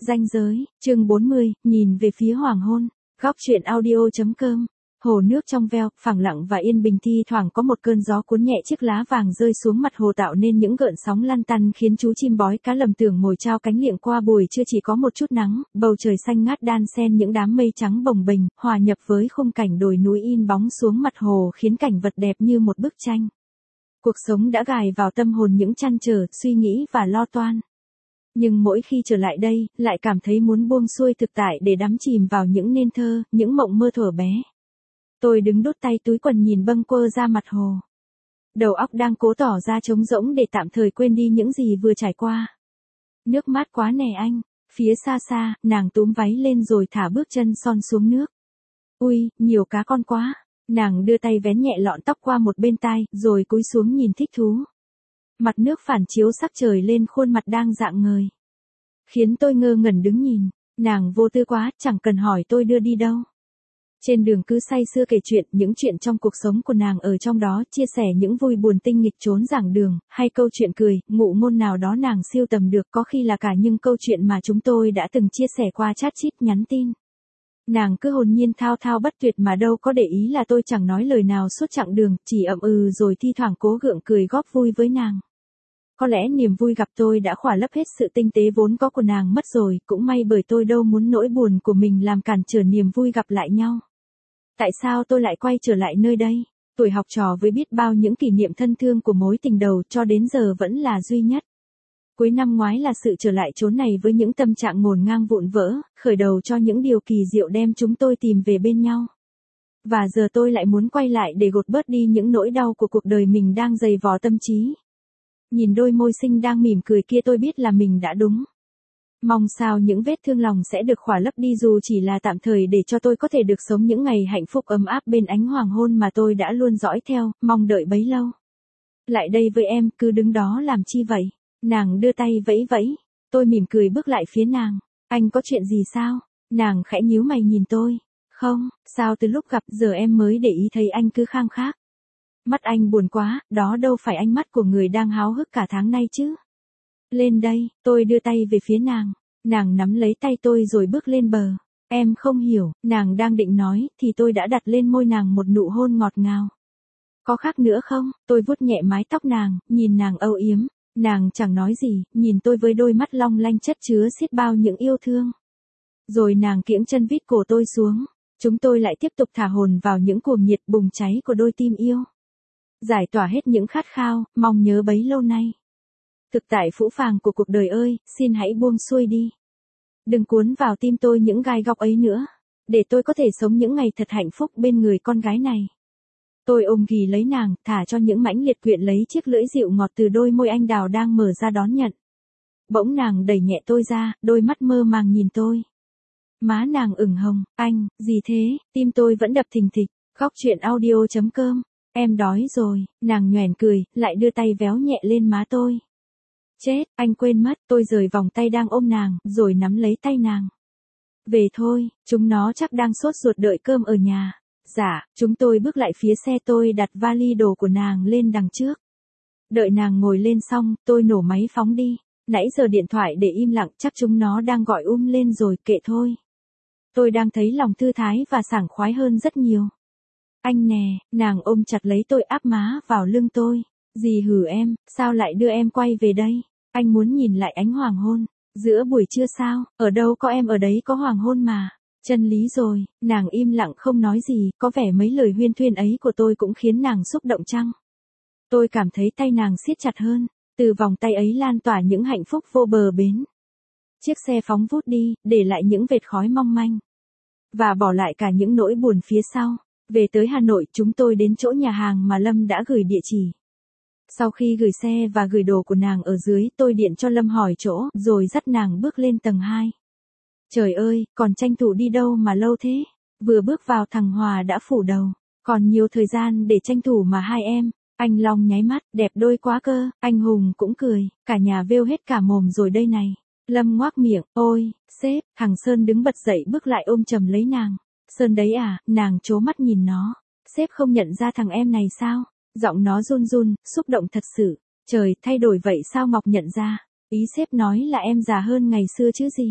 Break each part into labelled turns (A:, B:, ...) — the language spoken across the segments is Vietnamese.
A: Ranh giới, chương 40, nhìn về phía hoàng hôn. Góc truyện audio.com. Hồ nước trong veo, phẳng lặng và yên bình, thi thoảng có một cơn gió cuốn nhẹ chiếc lá vàng rơi xuống mặt hồ tạo nên những gợn sóng lăn tăn khiến chú chim bói cá lầm tưởng ngồi trao cánh liệng qua buổi trưa chỉ có một chút nắng, bầu trời xanh ngát đan xen những đám mây trắng bồng bềnh, hòa nhập với khung cảnh đồi núi in bóng xuống mặt hồ khiến cảnh vật đẹp như một bức tranh. Cuộc sống đã gài vào tâm hồn những trăn trở, suy nghĩ và lo toan. Nhưng mỗi khi trở lại đây, lại cảm thấy muốn buông xuôi thực tại để đắm chìm vào những nên thơ, những mộng mơ thuở bé. Tôi đứng đút tay túi quần nhìn bâng quơ ra mặt hồ. Đầu óc đang cố tỏ ra trống rỗng để tạm thời quên đi những gì vừa trải qua. Nước mát quá nè anh. Phía xa xa, nàng túm váy lên rồi thả bước chân son xuống nước. Ui, nhiều cá con quá. Nàng đưa tay vén nhẹ lọn tóc qua một bên tai, rồi cúi xuống nhìn thích thú. Mặt nước phản chiếu sắc trời lên khuôn mặt đang rạng ngời. Khiến tôi ngơ ngẩn đứng nhìn. Nàng vô tư quá, chẳng cần hỏi tôi đưa đi đâu. Trên đường cứ say sưa kể chuyện, những chuyện trong cuộc sống của nàng ở trong đó, chia sẻ những vui buồn tinh nghịch trốn giảng đường, hay câu chuyện cười, ngụ ngôn nào đó nàng siêu tầm được, có khi là cả những câu chuyện mà chúng tôi đã từng chia sẻ qua chat chít nhắn tin. Nàng cứ hồn nhiên thao thao bất tuyệt mà đâu có để ý là tôi chẳng nói lời nào suốt chặng đường, chỉ ậm ừ rồi thi thoảng cố gượng cười góp vui với nàng. Có lẽ niềm vui gặp tôi đã khỏa lấp hết sự tinh tế vốn có của nàng mất rồi, cũng may bởi tôi đâu muốn nỗi buồn của mình làm cản trở niềm vui gặp lại nhau. Tại sao tôi lại quay trở lại nơi đây? Tuổi học trò với biết bao những kỷ niệm thân thương của mối tình đầu cho đến giờ vẫn là duy nhất. Cuối năm ngoái là sự trở lại chốn này với những tâm trạng ngổn ngang vụn vỡ, khởi đầu cho những điều kỳ diệu đem chúng tôi tìm về bên nhau. Và giờ tôi lại muốn quay lại để gột bớt đi những nỗi đau của cuộc đời mình đang dày vò tâm trí. Nhìn đôi môi xinh đang mỉm cười kia tôi biết là mình đã đúng. Mong sao những vết thương lòng sẽ được khỏa lấp đi dù chỉ là tạm thời để cho tôi có thể được sống những ngày hạnh phúc ấm áp bên ánh hoàng hôn mà tôi đã luôn dõi theo, mong đợi bấy lâu. Lại đây với em, cứ đứng đó làm chi vậy? Nàng đưa tay vẫy vẫy. Tôi mỉm cười bước lại phía nàng. Anh có chuyện gì sao? Nàng khẽ nhíu mày nhìn tôi. Không, sao từ lúc gặp giờ em mới để ý thấy anh cứ khang khác. Mắt anh buồn quá, đó đâu phải ánh mắt của người đang háo hức cả tháng nay chứ. Lên đây, tôi đưa tay về phía nàng. Nàng nắm lấy tay tôi rồi bước lên bờ. Em không hiểu, nàng đang định nói, thì tôi đã đặt lên môi nàng một nụ hôn ngọt ngào. Có khác nữa không? Tôi vuốt nhẹ mái tóc nàng, nhìn nàng âu yếm. Nàng chẳng nói gì, nhìn tôi với đôi mắt long lanh chất chứa xiết bao những yêu thương. Rồi nàng kiễng chân vít cổ tôi xuống. Chúng tôi lại tiếp tục thả hồn vào những cuồng nhiệt bùng cháy của đôi tim yêu. Giải tỏa hết những khát khao, mong nhớ bấy lâu nay. Thực tại phũ phàng của cuộc đời ơi, xin hãy buông xuôi đi. Đừng cuốn vào tim tôi những gai góc ấy nữa. Để tôi có thể sống những ngày thật hạnh phúc bên người con gái này. Tôi ôm ghì lấy nàng, thả cho những mãnh liệt quyện lấy chiếc lưỡi dịu ngọt từ đôi môi anh đào đang mở ra đón nhận. Bỗng nàng đẩy nhẹ tôi ra, đôi mắt mơ màng nhìn tôi. Má nàng ửng hồng, anh, gì thế, tim tôi vẫn đập thình thịch. Góc truyện audio.com. Em đói rồi, nàng nhoẻn cười, lại đưa tay véo nhẹ lên má tôi. Chết, anh quên mất, tôi rời vòng tay đang ôm nàng, rồi nắm lấy tay nàng. Về thôi, chúng nó chắc đang sốt ruột đợi cơm ở nhà. Dạ, chúng tôi bước lại phía xe tôi đặt vali đồ của nàng lên đằng trước. Đợi nàng ngồi lên xong, tôi nổ máy phóng đi. Nãy giờ điện thoại để im lặng chắc chúng nó đang gọi lên rồi, kệ thôi. Tôi đang thấy lòng thư thái và sảng khoái hơn rất nhiều. Anh nè, nàng ôm chặt lấy tôi áp má vào lưng tôi. Gì hử em, sao lại đưa em quay về đây? Anh muốn nhìn lại ánh hoàng hôn. Giữa buổi trưa sao, ở đâu có em ở đấy có hoàng hôn mà. Chân lý rồi, nàng im lặng không nói gì, có vẻ mấy lời huyên thuyên ấy của tôi cũng khiến nàng xúc động chăng? Tôi cảm thấy tay nàng siết chặt hơn, từ vòng tay ấy lan tỏa những hạnh phúc vô bờ bến. Chiếc xe phóng vút đi, để lại những vệt khói mong manh. Và bỏ lại cả những nỗi buồn phía sau. Về tới Hà Nội, chúng tôi đến chỗ nhà hàng mà Lâm đã gửi địa chỉ. Sau khi gửi xe và gửi đồ của nàng ở dưới, tôi điện cho Lâm hỏi chỗ, rồi dắt nàng bước lên tầng 2. Trời ơi, còn tranh thủ đi đâu mà lâu thế? Vừa bước vào thằng Hòa đã phủ đầu. Còn nhiều thời gian để tranh thủ mà hai em. Anh Long nháy mắt, đẹp đôi quá cơ. Anh Hùng cũng cười, cả nhà vêu hết cả mồm rồi đây này. Lâm ngoác miệng, ôi, sếp. Thằng Sơn đứng bật dậy bước lại ôm chầm lấy nàng. Sơn đấy à, nàng trố mắt nhìn nó. Sếp không nhận ra thằng em này sao? Giọng nó run run, xúc động thật sự. Trời, thay đổi vậy sao Ngọc nhận ra? Ý sếp nói là em già hơn ngày xưa chứ gì?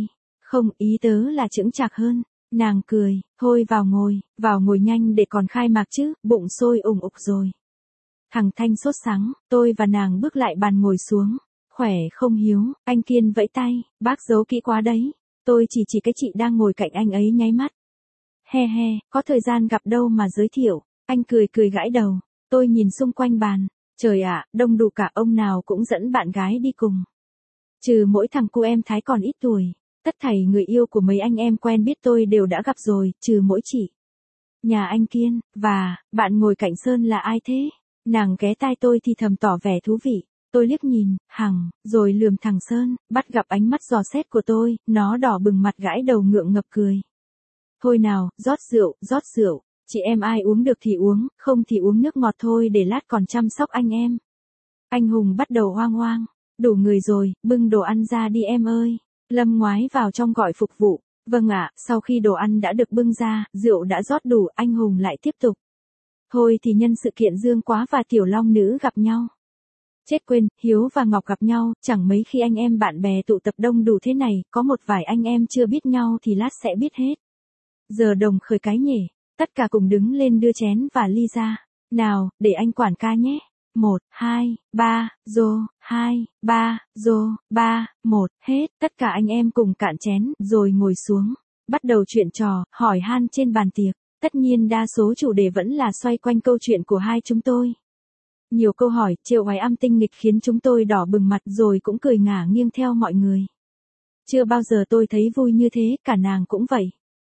A: Không, ý tớ là chững chạc hơn. Nàng cười, thôi vào ngồi nhanh để còn khai mạc chứ, bụng sôi ủng ục rồi. Thằng Thanh sốt sắng, tôi và nàng bước lại bàn ngồi xuống. Khỏe không Hiếu, anh Kiên vẫy tay, bác giấu kỹ quá đấy. Tôi chỉ cái chị đang ngồi cạnh anh ấy nháy mắt. He he, có thời gian gặp đâu mà giới thiệu. Anh cười gãi đầu. Tôi nhìn xung quanh bàn. Trời ạ, đông đủ cả, ông nào cũng dẫn bạn gái đi cùng. Trừ mỗi thằng cu em Thái còn ít tuổi. Tất thảy người yêu của mấy anh em quen biết tôi đều đã gặp rồi, trừ mỗi chị. Nhà anh Kiên, và, bạn ngồi cạnh Sơn là ai thế? Nàng ghé tai tôi thì thầm tỏ vẻ thú vị. Tôi liếc nhìn, hằng, rồi lườm thằng Sơn, bắt gặp ánh mắt dò xét của tôi, nó đỏ bừng mặt gãi đầu ngượng ngập cười. Thôi nào, rót rượu, chị em ai uống được thì uống, không thì uống nước ngọt thôi để lát còn chăm sóc anh em. Anh Hùng bắt đầu hoang hoang, đủ người rồi, bưng đồ ăn ra đi em ơi. Lâm ngoái vào trong gọi phục vụ. Vâng ạ, sau khi đồ ăn đã được bưng ra, rượu đã rót đủ, anh Hùng lại tiếp tục. Thôi thì nhân sự kiện Dương Quá và Tiểu Long Nữ gặp nhau. Chết quên, Hiếu và Ngọc gặp nhau, chẳng mấy khi anh em bạn bè tụ tập đông đủ thế này, có một vài anh em chưa biết nhau thì lát sẽ biết hết. Giờ đồng khởi cái nhỉ, tất cả cùng đứng lên đưa chén và ly ra. Nào, để anh quản ca nhé. 1, 2, 3, rô, 2, 3, rô, 3, 1, hết, tất cả anh em cùng cạn chén, rồi ngồi xuống. Bắt đầu chuyện trò, hỏi han trên bàn tiệc. Tất nhiên đa số chủ đề vẫn là xoay quanh câu chuyện của hai chúng tôi. Nhiều câu hỏi, trêu oái âm tinh nghịch khiến chúng tôi đỏ bừng mặt rồi cũng cười ngả nghiêng theo mọi người. Chưa bao giờ tôi thấy vui như thế, cả nàng cũng vậy.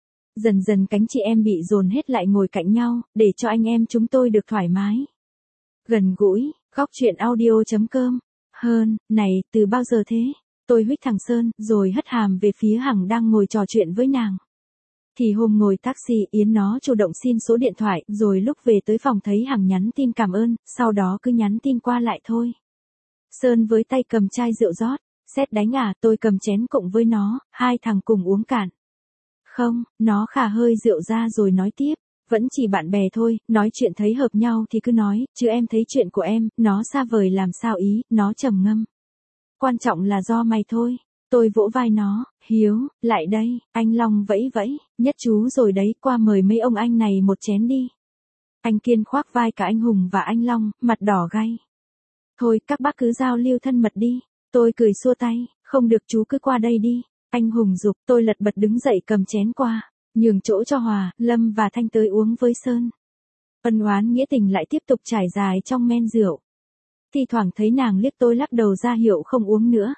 A: Dần dần cánh chị em bị dồn hết lại ngồi cạnh nhau, để cho anh em chúng tôi được thoải mái. Gần gũi, góc chuyện audio.com. Hơn, này, từ bao giờ thế? Tôi huých thằng Sơn, rồi hất hàm về phía Hằng đang ngồi trò chuyện với nàng. Thì hôm ngồi taxi, Yến nó chủ động xin số điện thoại, rồi lúc về tới phòng thấy Hằng nhắn tin cảm ơn, sau đó cứ nhắn tin qua lại thôi. Sơn với tay cầm chai rượu rót, xét đánh à, tôi cầm chén cộng với nó, hai thằng cùng uống cạn. Không, nó khà hơi rượu ra rồi nói tiếp, vẫn chỉ bạn bè thôi, nói chuyện thấy hợp nhau thì cứ nói, chứ em thấy chuyện của em, nó xa vời làm sao ý, nó trầm ngâm. Quan trọng là do mày thôi. Tôi vỗ vai nó, Hiếu, lại đây, anh Long vẫy vẫy, nhất chú rồi đấy, qua mời mấy ông anh này một chén đi. Anh Kiên khoác vai cả anh Hùng và anh Long, mặt đỏ gay. Thôi, các bác cứ giao lưu thân mật đi. Tôi cười xua tay, không được chú cứ qua đây đi. Anh Hùng giục, tôi lật bật đứng dậy cầm chén qua, nhường chỗ cho Hòa, Lâm và Thanh tới uống với Sơn. Ân oán nghĩa tình lại tiếp tục trải dài trong men rượu. Thi thoảng thấy nàng liếc tôi lắc đầu ra hiệu không uống nữa.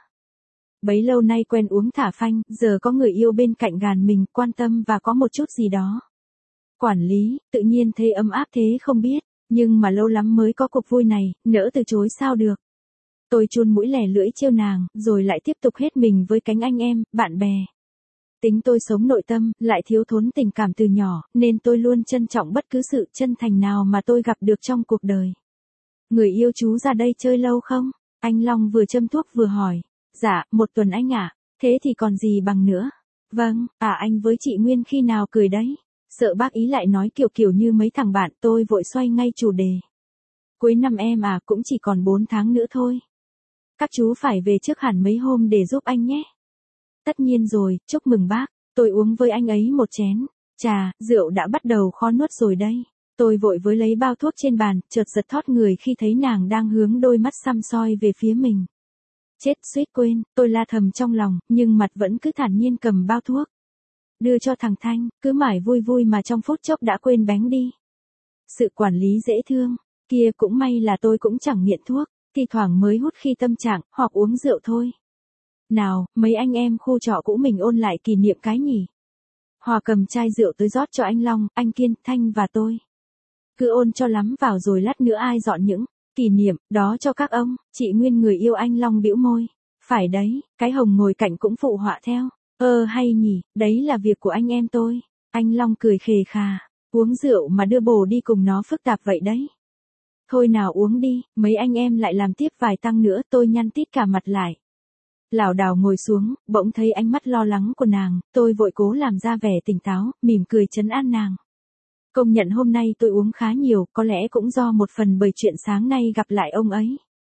A: Bấy lâu nay quen uống thả phanh, giờ có người yêu bên cạnh gàn mình, quan tâm và có một chút gì đó. Quản lý, tự nhiên thấy ấm áp thế không biết, nhưng mà lâu lắm mới có cuộc vui này, nỡ từ chối sao được. Tôi chun mũi lẻ lưỡi trêu nàng, rồi lại tiếp tục hết mình với cánh anh em, bạn bè. Tính tôi sống nội tâm, lại thiếu thốn tình cảm từ nhỏ, nên tôi luôn trân trọng bất cứ sự chân thành nào mà tôi gặp được trong cuộc đời. Người yêu chú ra đây chơi lâu không? Anh Long vừa châm thuốc vừa hỏi. Dạ, 1 tuần anh ạ. Thế thì còn gì bằng nữa. Vâng, anh với chị Nguyên khi nào cười đấy? Sợ bác ý lại nói kiểu như mấy thằng bạn, tôi vội xoay ngay chủ đề. Cuối năm em cũng chỉ còn 4 tháng nữa thôi. Các chú phải về trước hẳn mấy hôm để giúp anh nhé. Tất nhiên rồi, chúc mừng bác. Tôi uống với anh ấy một chén. Chà, rượu đã bắt đầu khó nuốt rồi đây. Tôi vội với lấy bao thuốc trên bàn, chợt giật thót người khi thấy nàng đang hướng đôi mắt săm soi về phía mình. Chết suýt quên, tôi la thầm trong lòng, nhưng mặt vẫn cứ thản nhiên cầm bao thuốc. Đưa cho thằng Thanh, cứ mải vui vui mà trong phút chốc đã quên bánh đi. Sự quản lý dễ thương, kia cũng may là tôi cũng chẳng nghiện thuốc, thi thoảng mới hút khi tâm trạng, hoặc uống rượu thôi. Nào, mấy anh em khu trọ cũ mình ôn lại kỷ niệm cái nhỉ. Hòa cầm chai rượu tới rót cho anh Long, anh Kiên, Thanh và tôi. Cứ ôn cho lắm vào rồi lát nữa ai dọn những kỷ niệm đó cho các ông. Chị Nguyên người yêu anh Long bĩu môi. Phải đấy, cái Hồng ngồi cạnh cũng phụ họa theo. Hay nhỉ, đấy là việc của anh em tôi. Anh Long cười khề khà. Uống rượu mà đưa bồ đi cùng nó phức tạp vậy đấy. Thôi nào uống đi, mấy anh em lại làm tiếp vài tăng nữa, tôi nhăn tít cả mặt lại. Lảo đảo ngồi xuống, bỗng thấy ánh mắt lo lắng của nàng, tôi vội cố làm ra vẻ tỉnh táo, mỉm cười trấn an nàng. Công nhận hôm nay tôi uống khá nhiều, có lẽ cũng do một phần bởi chuyện sáng nay gặp lại ông ấy.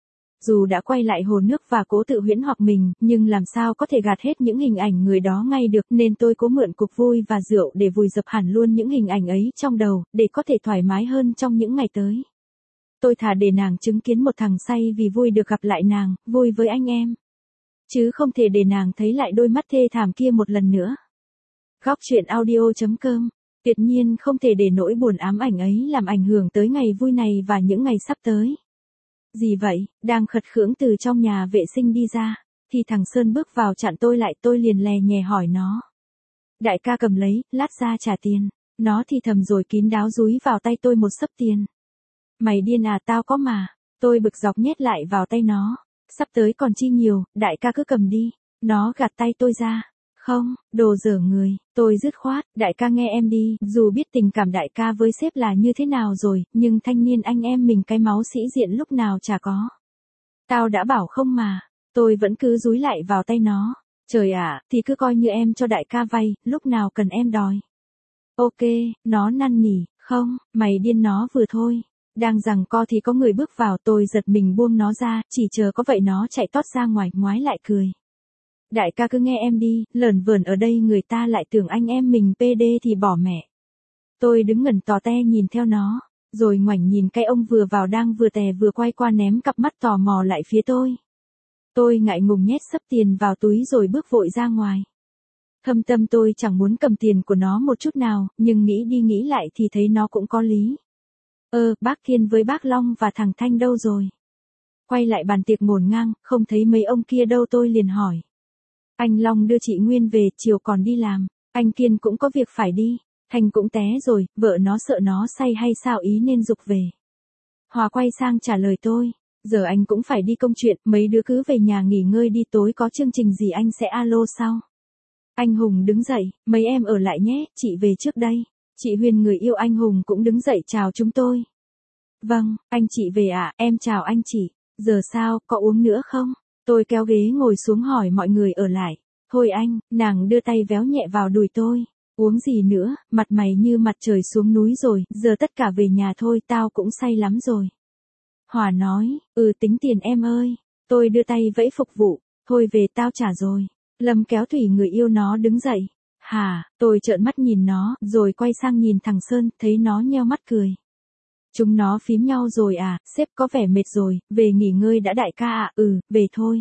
A: Dù đã quay lại hồ nước và cố tự huyễn hoặc mình, nhưng làm sao có thể gạt hết những hình ảnh người đó ngay được, nên tôi cố mượn cục vui và rượu để vùi dập hẳn luôn những hình ảnh ấy trong đầu, để có thể thoải mái hơn trong những ngày tới. Tôi thà để nàng chứng kiến một thằng say vì vui được gặp lại nàng, vui với anh em. Chứ không thể để nàng thấy lại đôi mắt thê thảm kia một lần nữa. Góc truyện audio.com. Tuyệt nhiên không thể để nỗi buồn ám ảnh ấy làm ảnh hưởng tới ngày vui này và những ngày sắp tới. Gì vậy, đang khật khưỡng từ trong nhà vệ sinh đi ra, thì thằng Sơn bước vào chặn tôi lại, tôi liền lè nhè hỏi nó. Đại ca cầm lấy, lát ra trả tiền. Nó thì thầm rồi kín đáo dúi vào tay tôi một xấp tiền. Mày điên à, tao có mà. Tôi bực dọc nhét lại vào tay nó. Sắp tới còn chi nhiều, đại ca cứ cầm đi. Nó gạt tay tôi ra. Không, đồ dở người, tôi dứt khoát, đại ca nghe em đi, dù biết tình cảm đại ca với sếp là như thế nào rồi, nhưng thanh niên anh em mình cái máu sĩ diện lúc nào chả có. Tao đã bảo không mà, tôi vẫn cứ dúi lại vào tay nó. Trời ạ, thì cứ coi như em cho đại ca vay, lúc nào cần em đòi. Ok, nó năn nỉ, không, mày điên nó vừa thôi. Đang giằng co thì có người bước vào, tôi giật mình buông nó ra, chỉ chờ có vậy nó chạy tót ra ngoài, ngoái lại cười. Đại ca cứ nghe em đi, lởn vởn ở đây người ta lại tưởng anh em mình PD thì bỏ mẹ. Tôi đứng ngẩn tò te nhìn theo nó, rồi ngoảnh nhìn cái ông vừa vào đang vừa tè vừa quay qua ném cặp mắt tò mò lại phía tôi. Tôi ngại ngùng nhét xấp tiền vào túi rồi bước vội ra ngoài. Thâm tâm tôi chẳng muốn cầm tiền của nó một chút nào, nhưng nghĩ đi nghĩ lại thì thấy nó cũng có lý. Bác Kiên với bác Long và thằng Thanh đâu rồi? Quay lại bàn tiệc ngổn ngang, không thấy mấy ông kia đâu, tôi liền hỏi. Anh Long đưa chị Nguyên về, chiều còn đi làm. Anh Kiên cũng có việc phải đi. Thanh cũng té rồi, vợ nó sợ nó say hay sao ý nên giục về. Hòa quay sang trả lời tôi. Giờ anh cũng phải đi công chuyện, mấy đứa cứ về nhà nghỉ ngơi đi, tối có chương trình gì anh sẽ alo sau. Anh Hùng đứng dậy, mấy em ở lại nhé, chị về trước đây. Chị Huyền người yêu anh Hùng cũng đứng dậy chào chúng tôi. Vâng, anh chị về ạ, em chào anh chị. Giờ sao, có uống nữa không? Tôi kéo ghế ngồi xuống hỏi mọi người ở lại. Thôi anh, nàng đưa tay véo nhẹ vào đùi tôi. Uống gì nữa, mặt mày như mặt trời xuống núi rồi, giờ tất cả về nhà thôi, tao cũng say lắm rồi. Hòa nói, tính tiền em ơi. Tôi đưa tay vẫy phục vụ, thôi về tao trả rồi. Lâm kéo Thủy người yêu nó đứng dậy. Hả, tôi trợn mắt nhìn nó, rồi quay sang nhìn thằng Sơn, thấy nó nheo mắt cười. Chúng nó phím nhau rồi à, sếp có vẻ mệt rồi, về nghỉ ngơi đã đại ca ạ, về thôi.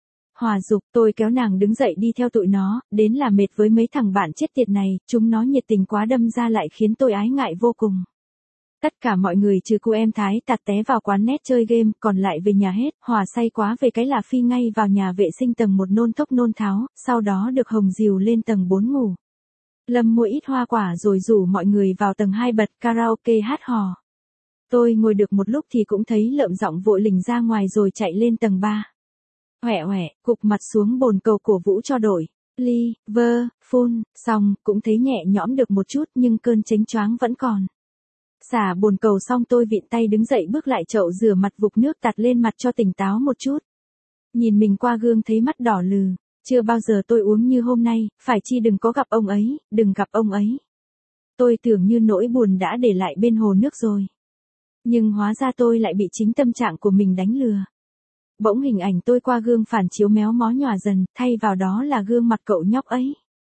A: Hòa dục, tôi kéo nàng đứng dậy đi theo tụi nó, đến là mệt với mấy thằng bạn chết tiệt này, chúng nó nhiệt tình quá đâm ra lại khiến tôi ái ngại vô cùng. Tất cả mọi người trừ cô em Thái tạt té vào quán net chơi game, còn lại về nhà hết, Hòa say quá về cái là phi ngay vào nhà vệ sinh tầng 1 nôn thốc nôn tháo, sau đó được Hồng dìu lên tầng 4 ngủ. Lâm mua ít hoa quả rồi rủ mọi người vào tầng 2 bật karaoke hát hò. Tôi ngồi được một lúc thì cũng thấy Lợm Giọng vội lình ra ngoài rồi chạy lên tầng 3. Hoẹ hoẹ, cụp mặt xuống bồn cầu cổ vũ cho đội. Liverpool, xong, cũng thấy nhẹ nhõm được một chút nhưng cơn chếnh choáng vẫn còn. Xả bồn cầu xong tôi vịn tay đứng dậy bước lại chậu rửa mặt vục nước tạt lên mặt cho tỉnh táo một chút. Nhìn mình qua gương thấy mắt đỏ lừ, chưa bao giờ tôi uống như hôm nay, phải chi đừng có gặp ông ấy, đừng gặp ông ấy. Tôi tưởng như nỗi buồn đã để lại bên hồ nước rồi. Nhưng hóa ra tôi lại bị chính tâm trạng của mình đánh lừa. Bỗng hình ảnh tôi qua gương phản chiếu méo mó nhòa dần, thay vào đó là gương mặt cậu nhóc ấy.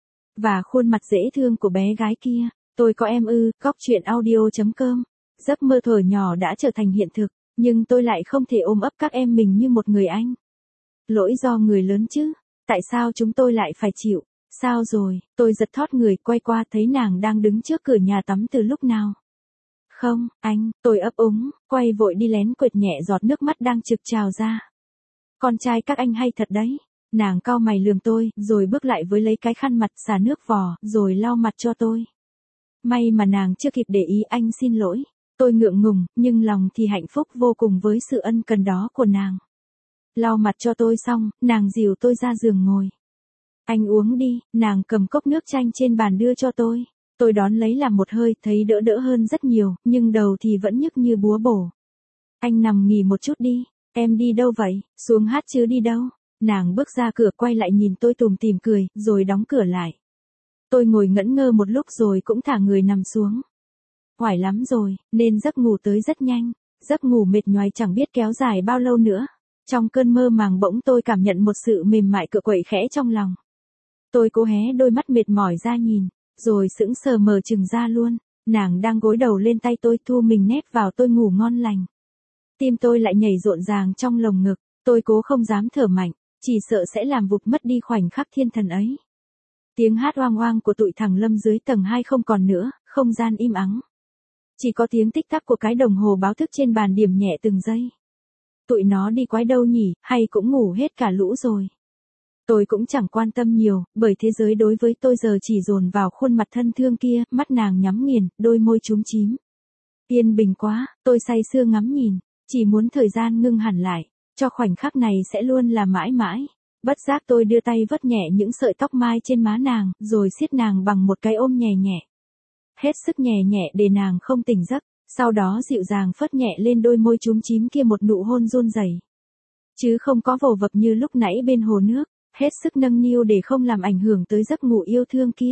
A: Và khuôn mặt dễ thương của bé gái kia. Tôi có em góc truyện audio.com. Giấc mơ thuở nhỏ đã trở thành hiện thực, nhưng tôi lại không thể ôm ấp các em mình như một người anh. Lỗi do người lớn chứ, tại sao chúng tôi lại phải chịu? Sao rồi, tôi giật thót người quay qua thấy nàng đang đứng trước cửa nhà tắm từ lúc nào. Không, anh, tôi ấp úng, quay vội đi lén quệt nhẹ giọt nước mắt đang trực trào ra. Con trai các anh hay thật đấy. Nàng cau mày lườm tôi, rồi bước lại với lấy cái khăn mặt xả nước vò, rồi lau mặt cho tôi. May mà nàng chưa kịp để ý, anh xin lỗi. Tôi ngượng ngùng, nhưng lòng thì hạnh phúc vô cùng với sự ân cần đó của nàng. Lau mặt cho tôi xong, nàng dìu tôi ra giường ngồi. Anh uống đi, nàng cầm cốc nước chanh trên bàn đưa cho tôi. Tôi đón lấy làm một hơi, thấy đỡ hơn rất nhiều, nhưng đầu thì vẫn nhức như búa bổ. Anh nằm nghỉ một chút đi, em đi đâu vậy, xuống hát chứ đi đâu. Nàng bước ra cửa quay lại nhìn tôi tủm tỉm cười, rồi đóng cửa lại. Tôi ngồi ngẩn ngơ một lúc rồi cũng thả người nằm xuống. Oải lắm rồi, nên giấc ngủ tới rất nhanh. Giấc ngủ mệt nhoài chẳng biết kéo dài bao lâu nữa. Trong cơn mơ màng bỗng tôi cảm nhận một sự mềm mại cựa quậy khẽ trong lòng. Tôi cố hé đôi mắt mệt mỏi ra nhìn, rồi sững sờ mở trừng ra luôn. Nàng đang gối đầu lên tay tôi, thu mình nép vào tôi ngủ ngon lành. Tim tôi lại nhảy rộn ràng trong lồng ngực, tôi cố không dám thở mạnh, chỉ sợ sẽ làm vụt mất đi khoảnh khắc thiên thần ấy. Tiếng hát oang oang của tụi thằng Lâm dưới tầng 2 không còn nữa, không gian im ắng. Chỉ có tiếng tích tắc của cái đồng hồ báo thức trên bàn điểm nhẹ từng giây. Tụi nó đi quái đâu nhỉ, hay cũng ngủ hết cả lũ rồi. Tôi cũng chẳng quan tâm nhiều, bởi thế giới đối với tôi giờ chỉ dồn vào khuôn mặt thân thương kia, mắt nàng nhắm nghiền, đôi môi chúm chím. Yên bình quá, tôi say sưa ngắm nhìn, chỉ muốn thời gian ngưng hẳn lại, cho khoảnh khắc này sẽ luôn là mãi mãi. Bất giác tôi đưa tay vớt nhẹ những sợi tóc mai trên má nàng, rồi siết nàng bằng một cái ôm nhẹ nhẹ. Hết sức nhẹ nhẹ để nàng không tỉnh giấc, sau đó dịu dàng phất nhẹ lên đôi môi chúm chím kia một nụ hôn run rẩy. Chứ không có vồ vập như lúc nãy bên hồ nước, hết sức nâng niu để không làm ảnh hưởng tới giấc ngủ yêu thương kia.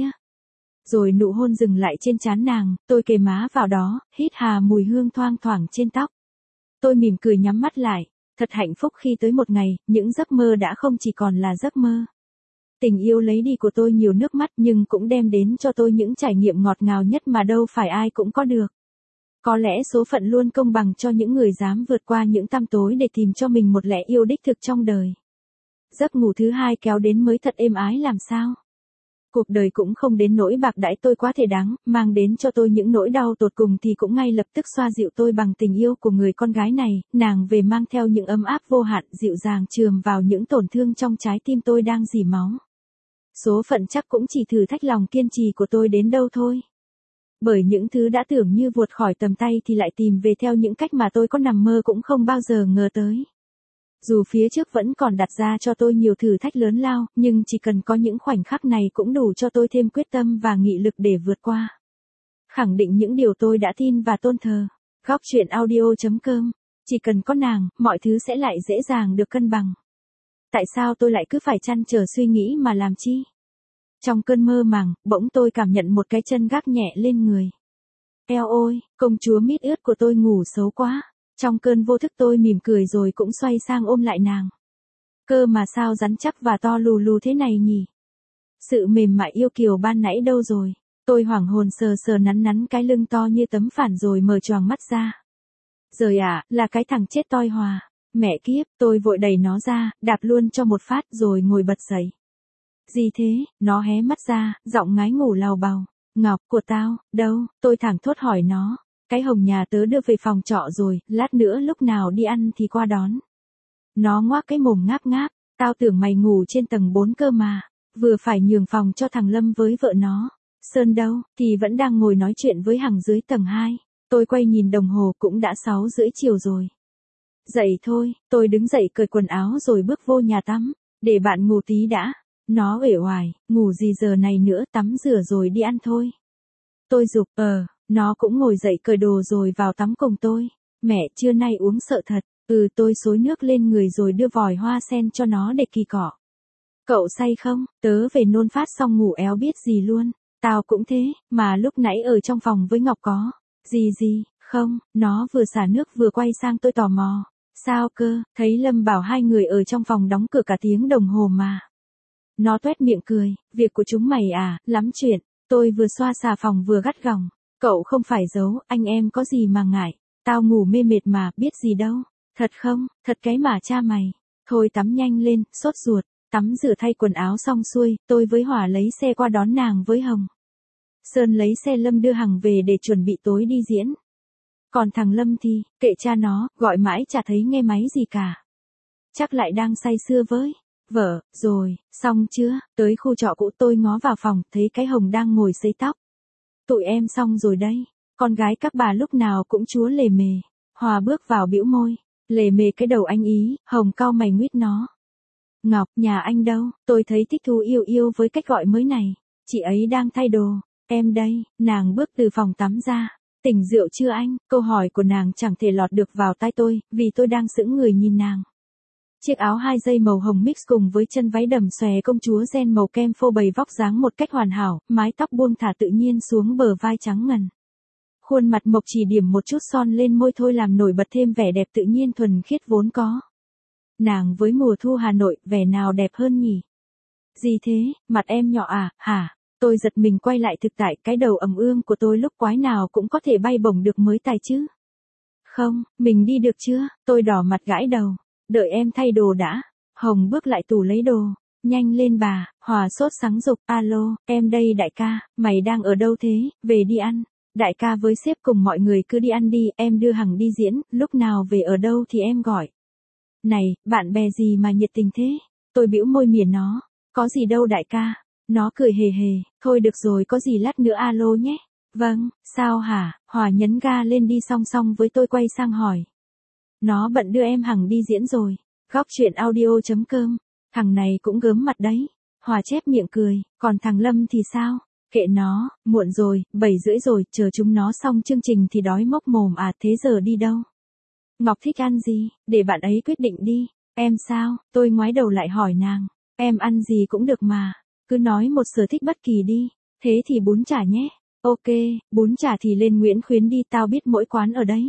A: Rồi nụ hôn dừng lại trên trán nàng, tôi kề má vào đó, hít hà mùi hương thoang thoảng trên tóc. Tôi mỉm cười nhắm mắt lại, thật hạnh phúc khi tới một ngày, những giấc mơ đã không chỉ còn là giấc mơ. Tình yêu lấy đi của tôi nhiều nước mắt nhưng cũng đem đến cho tôi những trải nghiệm ngọt ngào nhất mà đâu phải ai cũng có được. Có lẽ số phận luôn công bằng cho những người dám vượt qua những tăm tối để tìm cho mình một lẽ yêu đích thực trong đời. Giấc ngủ thứ hai kéo đến mới thật êm ái làm sao. Cuộc đời cũng không đến nỗi bạc đãi tôi quá thể đáng, mang đến cho tôi những nỗi đau tột cùng thì cũng ngay lập tức xoa dịu tôi bằng tình yêu của người con gái này, nàng về mang theo những ấm áp vô hạn dịu dàng chườm vào những tổn thương trong trái tim tôi đang rỉ máu. Số phận chắc cũng chỉ thử thách lòng kiên trì của tôi đến đâu thôi. Bởi những thứ đã tưởng như vụt khỏi tầm tay thì lại tìm về theo những cách mà tôi có nằm mơ cũng không bao giờ ngờ tới. Dù phía trước vẫn còn đặt ra cho tôi nhiều thử thách lớn lao, nhưng chỉ cần có những khoảnh khắc này cũng đủ cho tôi thêm quyết tâm và nghị lực để vượt qua. Khẳng định những điều tôi đã tin và tôn thờ. Góc truyện audio.com. Chỉ cần có nàng, mọi thứ sẽ lại dễ dàng được cân bằng. Tại sao tôi lại cứ phải trăn trở suy nghĩ mà làm chi? Trong cơn mơ màng, bỗng tôi cảm nhận một cái chân gác nhẹ lên người. Eo ôi, công chúa mít ướt của tôi ngủ xấu quá. Trong cơn vô thức tôi mỉm cười rồi cũng xoay sang ôm lại nàng. Cơ mà sao rắn chắc và to lù lù thế này nhỉ? Sự mềm mại yêu kiều ban nãy đâu rồi? Tôi hoảng hồn sờ sờ nắn nắn cái lưng to như tấm phản rồi mở choàng mắt ra. Rồi là cái thằng chết toi hòa. Mẹ kiếp, tôi vội đẩy nó ra, đạp luôn cho một phát rồi ngồi bật dậy. Gì thế? Nó hé mắt ra, giọng ngái ngủ lào bào. Ngọc của tao, đâu? Tôi thẳng thốt hỏi nó. Cái hồng nhà tớ đưa về phòng trọ rồi, lát nữa lúc nào đi ăn thì qua đón. Nó ngoác cái mồm ngáp ngáp, tao tưởng mày ngủ trên tầng 4 cơ mà, vừa phải nhường phòng cho thằng Lâm với vợ nó. Sơn đâu, thì vẫn đang ngồi nói chuyện với Hằng dưới tầng 2. Tôi quay nhìn đồng hồ cũng đã 6:30 chiều rồi. Dậy thôi, tôi đứng dậy cởi quần áo rồi bước vô nhà tắm, để bạn ngủ tí đã. Nó uể oải, ngủ gì giờ này nữa, tắm rửa rồi đi ăn thôi. Tôi giục, nó cũng ngồi dậy cởi đồ rồi vào tắm cùng tôi. Mẹ trưa nay uống sợ thật. Tôi xối nước lên người rồi đưa vòi hoa sen cho nó để kỳ cọ. Cậu say không? Tớ về nôn phát xong ngủ éo biết gì luôn. Tao cũng thế, mà lúc nãy ở trong phòng với Ngọc có. Gì, không, nó vừa xả nước vừa quay sang tôi tò mò. Sao cơ, thấy Lâm bảo hai người ở trong phòng đóng cửa cả tiếng đồng hồ mà. Nó toét miệng cười, việc của chúng mày lắm chuyện. Tôi vừa xoa xà phòng vừa gắt gỏng. Cậu không phải giấu, anh em có gì mà ngại. Tao ngủ mê mệt mà, biết gì đâu. Thật không, thật cái mà cha mày. Thôi tắm nhanh lên, sốt ruột. Tắm rửa thay quần áo xong xuôi, tôi với Hỏa lấy xe qua đón nàng với Hồng. Sơn lấy xe Lâm đưa Hằng về để chuẩn bị tối đi diễn. Còn thằng Lâm thì, kệ cha nó, gọi mãi chả thấy nghe máy gì cả. Chắc lại đang say sưa với vợ, rồi, xong chưa? Tới khu trọ cũ tôi ngó vào phòng, thấy cái Hồng đang ngồi sấy tóc. Tụi em xong rồi đây. Con gái các bà lúc nào cũng chúa lề mề. Hòa bước vào bĩu môi. Lề mề cái đầu anh ý, Hồng cau mày nguyết nó. Ngọc, nhà anh đâu? Tôi thấy thích thú yêu với cách gọi mới này. Chị ấy đang thay đồ. Em đây, nàng bước từ phòng tắm ra. Tỉnh rượu chưa anh? Câu hỏi của nàng chẳng thể lọt được vào tai tôi, vì tôi đang sững người nhìn nàng. Chiếc áo 2 dây màu hồng mix cùng với chân váy đầm xòe công chúa gen màu kem phô bày vóc dáng một cách hoàn hảo, mái tóc buông thả tự nhiên xuống bờ vai trắng ngần. Khuôn mặt mộc chỉ điểm một chút son lên môi thôi làm nổi bật thêm vẻ đẹp tự nhiên thuần khiết vốn có. Nàng với mùa thu Hà Nội, vẻ nào đẹp hơn nhỉ? Gì thế, mặt em nhỏ à, hả? Tôi giật mình quay lại thực tại, cái đầu ẩm ương của tôi lúc quái nào cũng có thể bay bổng được mới tài chứ. Không, mình đi được chưa? Tôi đỏ mặt gãi đầu. Đợi em thay đồ đã. Hồng bước lại tủ lấy đồ. Nhanh lên bà, Hòa sốt sắng dục, alo, em đây đại ca, mày đang ở đâu thế, về đi ăn. Đại ca với sếp cùng mọi người cứ đi ăn đi, em đưa Hằng đi diễn, lúc nào về ở đâu thì em gọi. Này, bạn bè gì mà nhiệt tình thế? Tôi bĩu môi mỉa nó. Có gì đâu đại ca. Nó cười hề hề, thôi được rồi có gì lát nữa alo nhé. Vâng, sao hả? Hòa nhấn ga lên đi song song với tôi quay sang hỏi. Nó bận đưa em Hằng đi diễn rồi. Góc chuyện audio.com. Thằng này cũng gớm mặt đấy. Hòa chép miệng cười, còn thằng Lâm thì sao? Kệ nó, muộn rồi, 7:30 rồi, chờ chúng nó xong chương trình thì đói mốc mồm à, thế giờ đi đâu? Ngọc thích ăn gì, để bạn ấy quyết định đi. Em sao? Tôi ngoái đầu lại hỏi nàng. Em ăn gì cũng được mà. Cứ nói một sở thích bất kỳ đi. Thế thì bún chả nhé. Ok, bún chả thì lên Nguyễn Khuyến đi, tao biết mỗi quán ở đấy.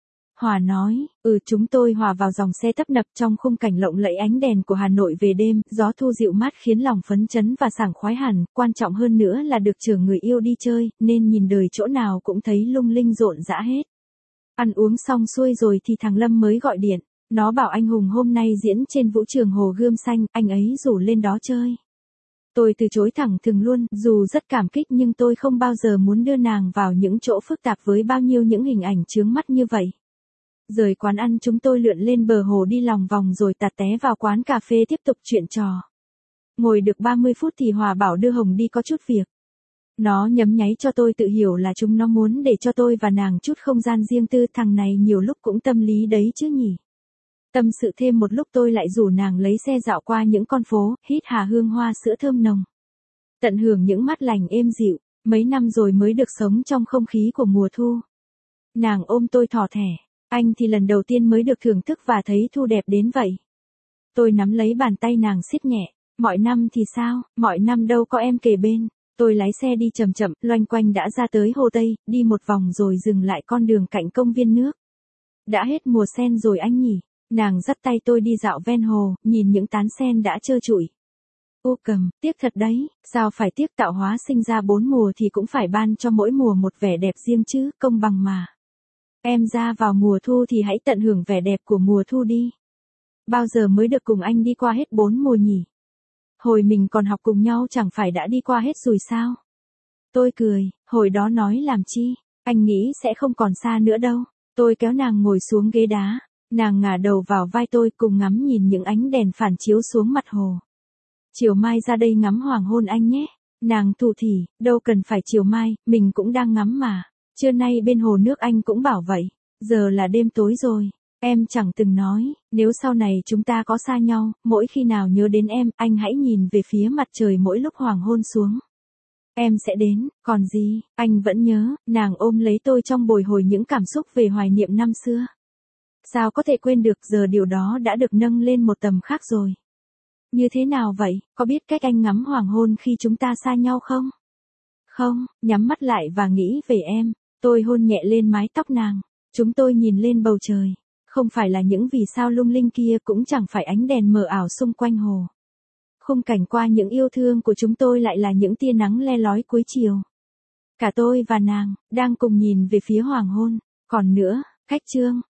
A: Hòa nói, chúng tôi hòa vào dòng xe tấp nập trong khung cảnh lộng lẫy ánh đèn của Hà Nội về đêm, gió thu dịu mát khiến lòng phấn chấn và sảng khoái hẳn, quan trọng hơn nữa là được chở người yêu đi chơi, nên nhìn đời chỗ nào cũng thấy lung linh rộn rã hết. Ăn uống xong xuôi rồi thì thằng Lâm mới gọi điện, nó bảo anh Hùng hôm nay diễn trên vũ trường Hồ Gươm Xanh, anh ấy rủ lên đó chơi. Tôi từ chối thẳng thừng luôn, dù rất cảm kích nhưng tôi không bao giờ muốn đưa nàng vào những chỗ phức tạp với bao nhiêu những hình ảnh chướng mắt như vậy. Rời quán ăn chúng tôi lượn lên bờ hồ đi lòng vòng rồi tạt té vào quán cà phê tiếp tục chuyện trò. Ngồi được 30 phút thì Hòa bảo đưa Hồng đi có chút việc. Nó nhấm nháy cho tôi tự hiểu là chúng nó muốn để cho tôi và nàng chút không gian riêng tư, thằng này nhiều lúc cũng tâm lý đấy chứ nhỉ. Tâm sự thêm một lúc tôi lại rủ nàng lấy xe dạo qua những con phố, hít hà hương hoa sữa thơm nồng. Tận hưởng những mát lành êm dịu, mấy năm rồi mới được sống trong không khí của mùa thu. Nàng ôm tôi thỏ thẻ, anh thì lần đầu tiên mới được thưởng thức và thấy thu đẹp đến vậy. Tôi nắm lấy bàn tay nàng siết nhẹ, mọi năm thì sao, mọi năm đâu có em kề bên. Tôi lái xe đi chậm chậm, loanh quanh đã ra tới Hồ Tây, đi một vòng rồi dừng lại con đường cạnh công viên nước. Đã hết mùa sen rồi anh nhỉ? Nàng dắt tay tôi đi dạo ven hồ, nhìn những tán sen đã trơ trụi. Ô cầm, tiếc thật đấy, sao phải tiếc, tạo hóa sinh ra 4 mùa thì cũng phải ban cho mỗi mùa một vẻ đẹp riêng chứ, công bằng mà. Em ra vào mùa thu thì hãy tận hưởng vẻ đẹp của mùa thu đi. Bao giờ mới được cùng anh đi qua hết 4 mùa nhỉ? Hồi mình còn học cùng nhau chẳng phải đã đi qua hết rồi sao? Tôi cười, hồi đó nói làm chi, anh nghĩ sẽ không còn xa nữa đâu. Tôi kéo nàng ngồi xuống ghế đá, nàng ngả đầu vào vai tôi cùng ngắm nhìn những ánh đèn phản chiếu xuống mặt hồ. Chiều mai ra đây ngắm hoàng hôn anh nhé. Nàng thủ thỉ, đâu cần phải chiều mai, mình cũng đang ngắm mà. Trưa nay bên hồ nước anh cũng bảo vậy. Giờ là đêm tối rồi. Em chẳng từng nói, nếu sau này chúng ta có xa nhau, mỗi khi nào nhớ đến em, anh hãy nhìn về phía mặt trời mỗi lúc hoàng hôn xuống. Em sẽ đến, còn gì, anh vẫn nhớ, nàng ôm lấy tôi trong bồi hồi những cảm xúc về hoài niệm năm xưa. Sao có thể quên được, giờ điều đó đã được nâng lên một tầm khác rồi. Như thế nào vậy, có biết cách anh ngắm hoàng hôn khi chúng ta xa nhau không? Không, nhắm mắt lại và nghĩ về em. Tôi hôn nhẹ lên mái tóc nàng. Chúng tôi nhìn lên bầu trời. Không phải là những vì sao lung linh kia, cũng chẳng phải ánh đèn mờ ảo xung quanh hồ. Khung cảnh qua những yêu thương của chúng tôi lại là những tia nắng le lói cuối chiều. Cả tôi và nàng, đang cùng nhìn về phía hoàng hôn. Còn nữa, khách trương,